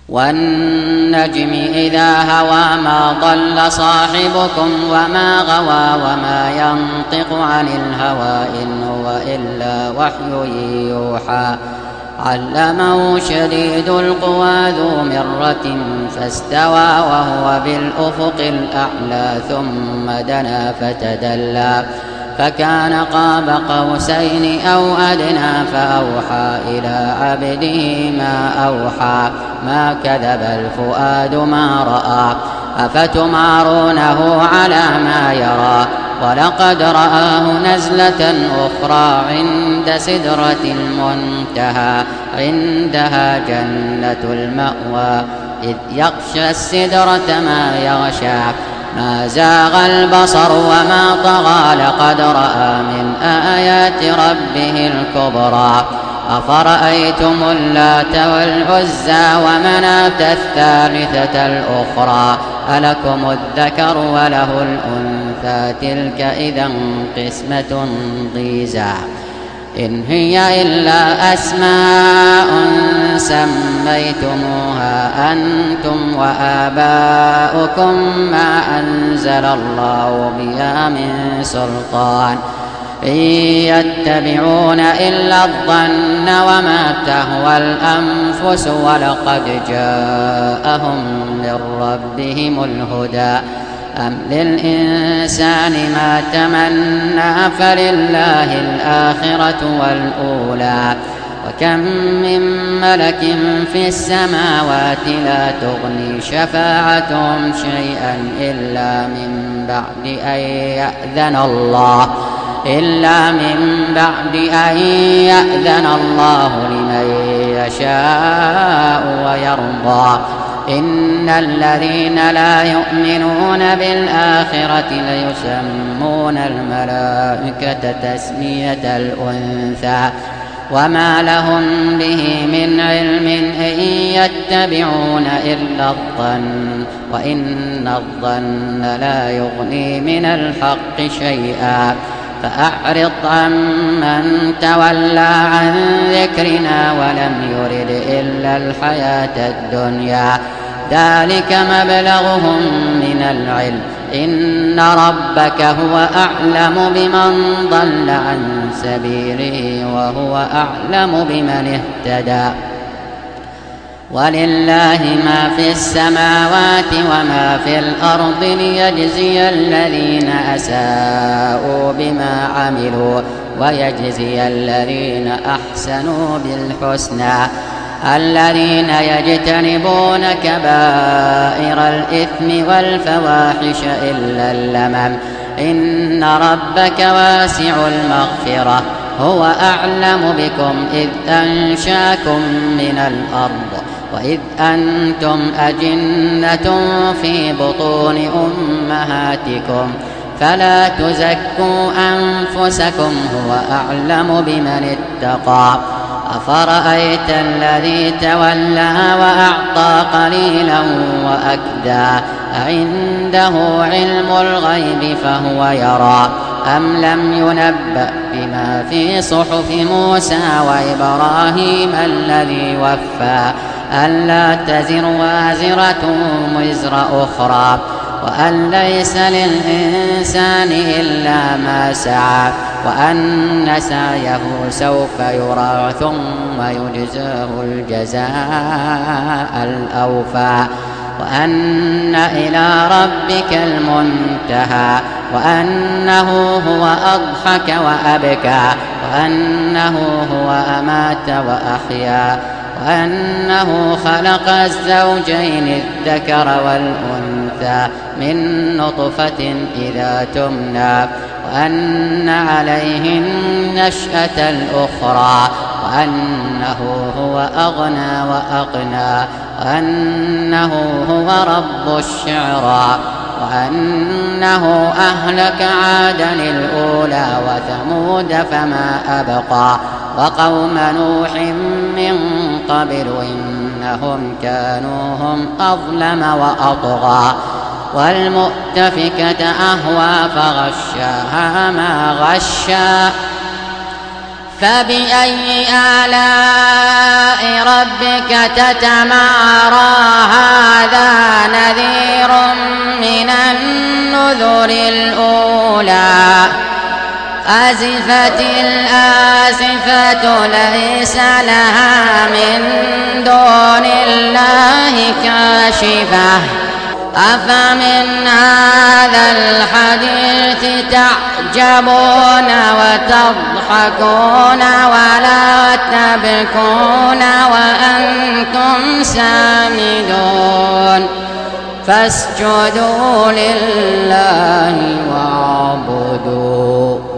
والنجم إذا هوى ما ضل صاحبكم وما غوى وما ينطق عن الهوى إن هو إلا وحي يوحى علمه شديد القوى ذو مرة فاستوى وهو بالأفق الأعلى ثم دنا فتدلى فكان قاب قوسين أو أدنى فأوحى إلى عبده ما أوحى ما كذب الفؤاد ما رأى أفتمارونه على ما يرى ولقد رآه نزلة أخرى عند سدرة المنتهى عندها جنة المأوى إذ يغشى السدرة ما يغشى ما زاغ البصر وما طغى لقد رأى من آيات ربه الكبرى أفرأيتم اللات والعزى ومناة الثالثة الأخرى ألكم الذكر وله الأنثى تلك إذا قسمة ضيزى إن هي إلا أسماء سميتموها أنتم وآباؤكم ما أنزل الله بها من سلطان إن يتبعون إلا الظن وما تهوى الأنفس ولقد جاءهم من ربهم الهدى أم للإنسان ما تمنى فلله الآخرة والأولى وكم من ملك في السماوات لا تغني شفاعتهم شيئا إلا من بعد أن يأذن الله لمن يشاء ويرضى إن الذين لا يؤمنون بالآخرة ليسمون الملائكة تسمية الأنثى وما لهم به من علم إن يتبعون إلا الظن وإن الظن لا يغني من الحق شيئا فأعرض عمن تولى عن ذكرنا ولم يرد إلا الحياة الدنيا ذلك مبلغهم من العلم إن ربك هو أعلم بمن ضل عن سبيله وهو أعلم بمن اهتدى ولله ما في السماوات وما في الأرض ليجزي الذين أساءوا بما عملوا ويجزي الذين أحسنوا بالحسنى الذين يجتنبون كبائر الإثم والفواحش إلا اللمم إن ربك واسع المغفرة هو أعلم بكم إذ أنشاكم من الأرض وإذ أنتم أجنة في بطون أمهاتكم فلا تزكوا أنفسكم هو أعلم بمن اتقى أفرأيت الذي تولى وأعطى قليلا وأكدى أعنده علم الغيب فهو يرى أم لم ينبأ بما في صحف موسى وإبراهيم الذي وفى ألا تزر وازرة وزر أخرى وأن ليس للإنسان إلا ما سعى وأن سعيه سوف يرى ثم يجزاه الجزاء الأوفى وأن إلى ربك المنتهى وأنه هو أضحك وأبكى وأنه هو أمات وأحيا وأنه خلق الزوجين الذكر والأنثى من نطفة إذا تمنى وأن عليه النشأة الأخرى وأنه هو أغنى وأقنى وأنه هو رب الشعرى وأنه أهلك عادا الأولى وثمود فما أبقى وقوم نوح من قبل إنهم كانوا هم أظلم وأطغى والمؤتفكة أهوى فغشاها ما غشى فبأي آلاء ربك تتمارى هذا نذير من النذر الأولى أزفت الآزفة ليس لها من دون الله كاشفة أفمن هذا الحديث تعجبون وتضحكون ولا تبكون وأنتم سامدون فاسجدوا لله واعبدوا